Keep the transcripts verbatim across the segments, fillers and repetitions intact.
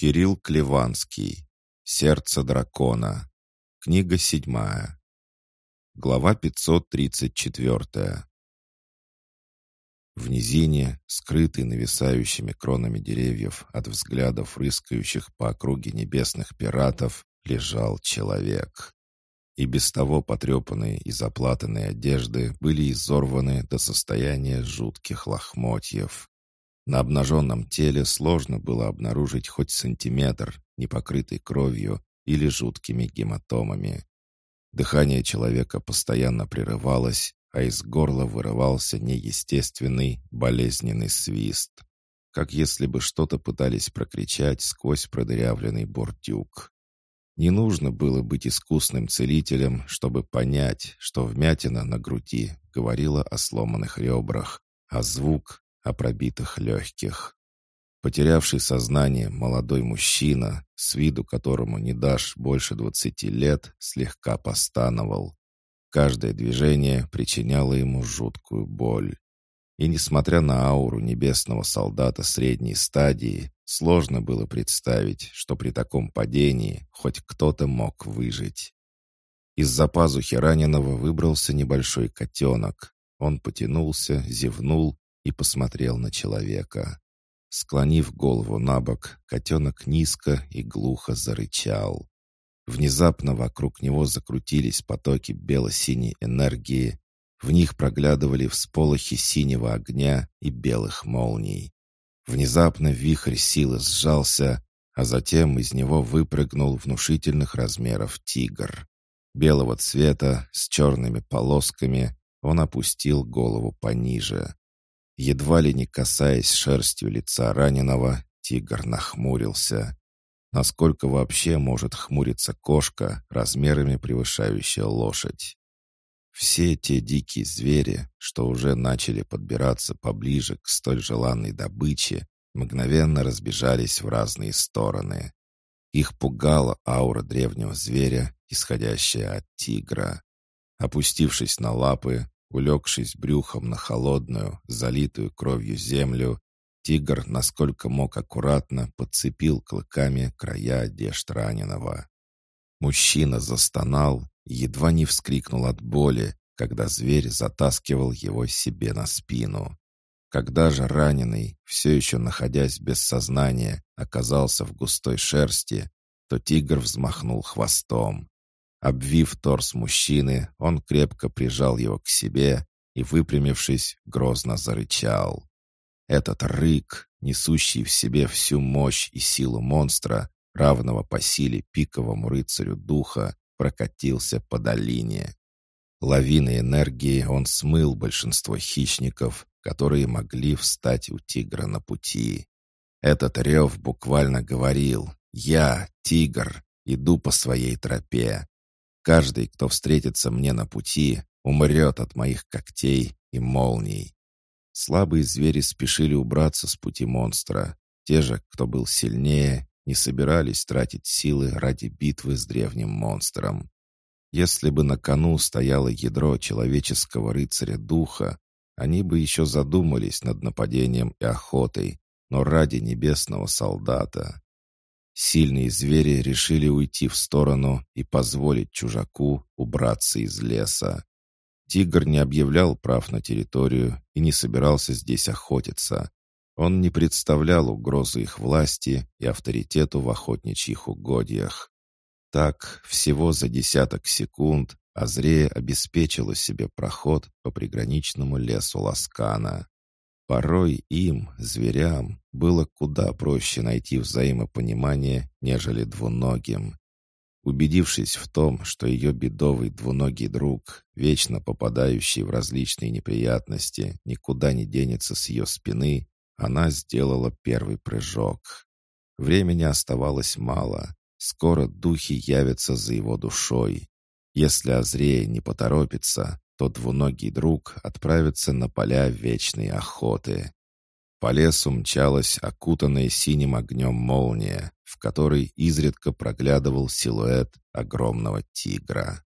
Кирилл Клеванский. Сердце дракона. Книга седьмая. Глава пятьсот тридцать четыре. В низине, скрытый нависающими кронами деревьев от взглядов рыскающих по округе небесных пиратов, лежал человек. И без того потрепанные и заплатанные одежды были изорваны до состояния жутких лохмотьев. На обнаженном теле сложно было обнаружить хоть сантиметр, не покрытый кровью или жуткими гематомами. Дыхание человека постоянно прерывалось, а из горла вырывался неестественный, болезненный свист, как если бы что-то пытались прокричать сквозь продырявленный бурдюк. Не нужно было быть искусным целителем, чтобы понять, что вмятина на груди говорила о сломанных ребрах, а звук — о пробитых легких. Потерявший сознание молодой мужчина, с виду которому не дашь больше двадцати лет, слегка постановал. Каждое движение причиняло ему жуткую боль. И несмотря на ауру небесного солдата средней стадии, сложно было представить, что при таком падении хоть кто-то мог выжить. Из-за пазухи раненого выбрался небольшой котенок. Он потянулся, зевнул и посмотрел на человека. Склонив голову на бок, котенок низко и глухо зарычал. Внезапно вокруг него закрутились потоки бело-синей энергии. В них проглядывали всполохи синего огня и белых молний. Внезапно вихрь силы сжался, а затем из него выпрыгнул внушительных размеров тигр. Белого цвета, с черными полосками, он опустил голову пониже. Едва ли не касаясь шерстью лица раненого, тигр нахмурился. Насколько вообще может хмуриться кошка, размерами превышающая лошадь? Все те дикие звери, что уже начали подбираться поближе к столь желанной добыче, мгновенно разбежались в разные стороны. Их пугала аура древнего зверя, исходящая от тигра. Опустившись на лапы, улегшись брюхом на холодную, залитую кровью землю, тигр, насколько мог аккуратно, подцепил клыками края одежд раненого. Мужчина застонал и едва не вскрикнул от боли, когда зверь затаскивал его себе на спину. Когда же раненый, все еще находясь без сознания, оказался в густой шерсти, то тигр взмахнул хвостом. Обвив торс мужчины, он крепко прижал его к себе и, выпрямившись, грозно зарычал. Этот рык, несущий в себе всю мощь и силу монстра, равного по силе пиковому рыцарю духа, прокатился по долине. Лавиной энергии он смыл большинство хищников, которые могли встать у тигра на пути. Этот рев буквально говорил: «Я, тигр, иду по своей тропе. Каждый, кто встретится мне на пути, умрет от моих когтей и молний». Слабые звери спешили убраться с пути монстра. Те же, кто был сильнее, не собирались тратить силы ради битвы с древним монстром. Если бы на кону стояло ядро человеческого рыцаря духа, они бы еще задумались над нападением и охотой, но ради небесного солдата. Сильные звери решили уйти в сторону и позволить чужаку убраться из леса. Тигр не объявлял прав на территорию и не собирался здесь охотиться. Он не представлял угрозы их власти и авторитету в охотничьих угодьях. Так, всего за десяток секунд Азрея обеспечила себе проход по приграничному лесу Ласкана. Порой им, зверям, было куда проще найти взаимопонимание, нежели двуногим. Убедившись в том, что ее бедовый двуногий друг, вечно попадающий в различные неприятности, никуда не денется с ее спины, она сделала первый прыжок. Времени оставалось мало. Скоро духи явятся за его душой. Если Азрея не поторопится, то двуногий друг отправится на поля вечной охоты. По лесу мчалась окутанная синим огнем молния, в которой изредка проглядывал силуэт огромного тигра.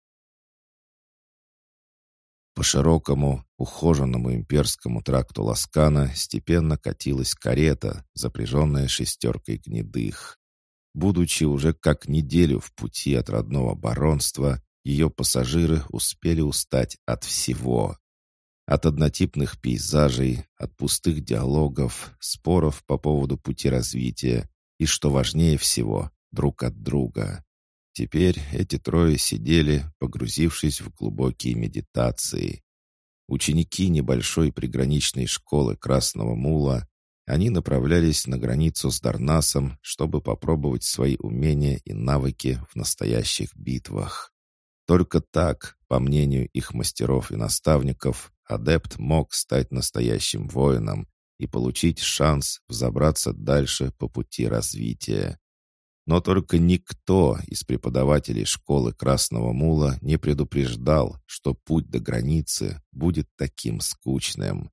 По широкому, ухоженному имперскому тракту Ласкана степенно катилась карета, запряженная шестеркой гнедых. Будучи уже как неделю в пути от родного баронства, ее пассажиры успели устать от всего. От однотипных пейзажей, от пустых диалогов, споров по поводу пути развития и, что важнее всего, друг от друга. Теперь эти трое сидели, погрузившись в глубокие медитации. Ученики небольшой приграничной школы Красного Мула, они направлялись на границу с Дарнасом, чтобы попробовать свои умения и навыки в настоящих битвах. Только так, по мнению их мастеров и наставников, адепт мог стать настоящим воином и получить шанс взобраться дальше по пути развития. Но только никто из преподавателей школы Красного Мула не предупреждал, что путь до границы будет таким скучным.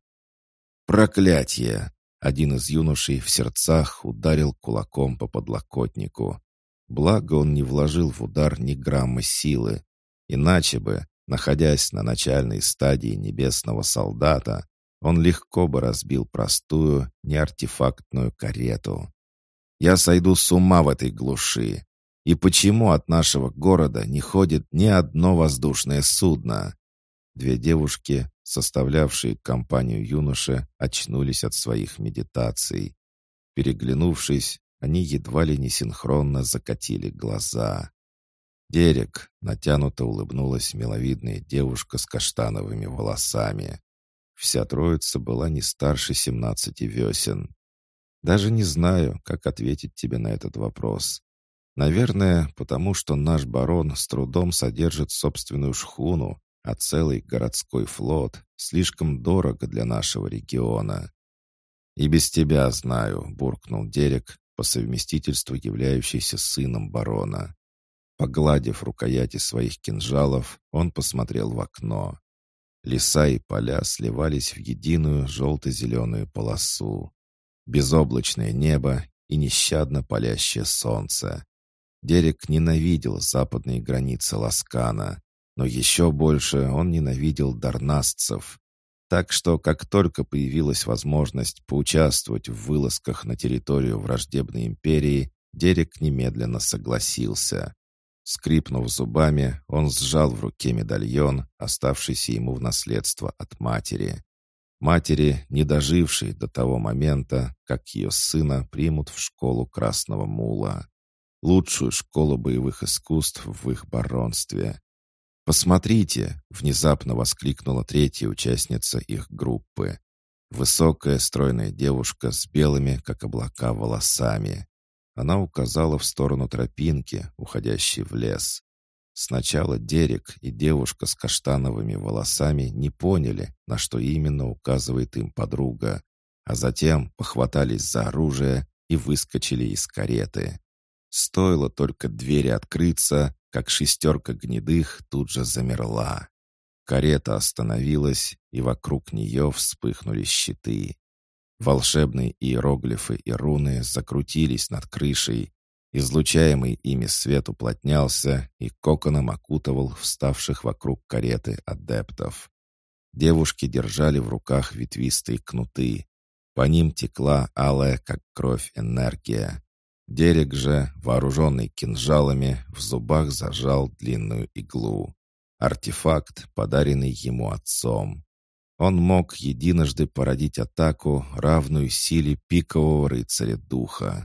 «Проклятье!» Один из юношей в сердцах ударил кулаком по подлокотнику. Благо он не вложил в удар ни грамма силы. Иначе бы, находясь на начальной стадии небесного солдата, он легко бы разбил простую, неартефактную карету. «Я сойду с ума в этой глуши. И почему от нашего города не ходит ни одно воздушное судно?» Две девушки, составлявшие компанию юноши, очнулись от своих медитаций. Переглянувшись, они едва ли не синхронно закатили глаза. «Дерек», — натянуто улыбнулась миловидная девушка с каштановыми волосами. Вся троица была не старше семнадцати весен. «Даже не знаю, как ответить тебе на этот вопрос. Наверное, потому что наш барон с трудом содержит собственную шхуну, а целый городской флот слишком дорого для нашего региона». «И без тебя знаю», — буркнул Дерек, по совместительству являющийся сыном барона. Погладив рукояти своих кинжалов, он посмотрел в окно. Леса и поля сливались в единую желто-зеленую полосу. Безоблачное небо и нещадно палящее солнце. Дерек ненавидел западные границы Ласкана, но еще больше он ненавидел дарнасцев. Так что, как только появилась возможность поучаствовать в вылазках на территорию враждебной империи, Дерек немедленно согласился. Скрипнув зубами, он сжал в руке медальон, оставшийся ему в наследство от матери. Матери, не дожившей до того момента, как ее сына примут в школу Красного Мула. Лучшую школу боевых искусств в их баронстве. «Посмотрите!» — внезапно воскликнула третья участница их группы. Высокая, стройная девушка с белыми, как облака, волосами. Она указала в сторону тропинки, уходящей в лес. Сначала Дерек и девушка с каштановыми волосами не поняли, на что именно указывает им подруга, а затем похватались за оружие и выскочили из кареты. Стоило только двери открыться, как шестерка гнедых тут же замерла. Карета остановилась, и вокруг нее вспыхнули щиты. Волшебные иероглифы и руны закрутились над крышей. Излучаемый ими свет уплотнялся и коконом окутывал вставших вокруг кареты адептов. Девушки держали в руках ветвистые кнуты. По ним текла алая, как кровь, энергия. Дерек же, вооруженный кинжалами, в зубах зажал длинную иглу. Артефакт, подаренный ему отцом. Он мог единожды породить атаку, равную силе пикового рыцаря духа.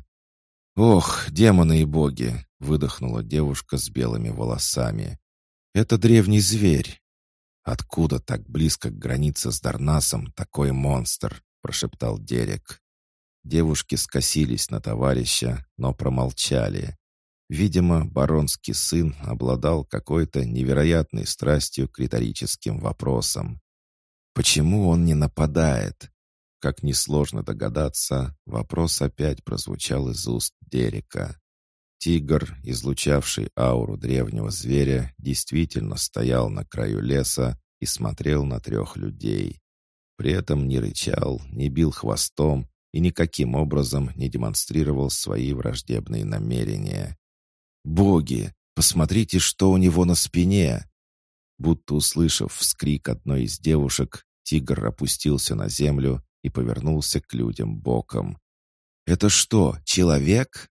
«Ох, демоны и боги!» — выдохнула девушка с белыми волосами. «Это древний зверь!» «Откуда так близко к границе с Дарнасом такой монстр?» — прошептал Дерек. Девушки скосились на товарища, но промолчали. Видимо, баронский сын обладал какой-то невероятной страстью к риторическим вопросам. «Почему он не нападает?» Как несложно догадаться, вопрос опять прозвучал из уст Дерека. Тигр, излучавший ауру древнего зверя, действительно стоял на краю леса и смотрел на трех людей. При этом не рычал, не бил хвостом и никаким образом не демонстрировал свои враждебные намерения. «Боги, посмотрите, что у него на спине!» Будто услышав вскрик одной из девушек, тигр опустился на землю и повернулся к людям боком. «Это что, человек?»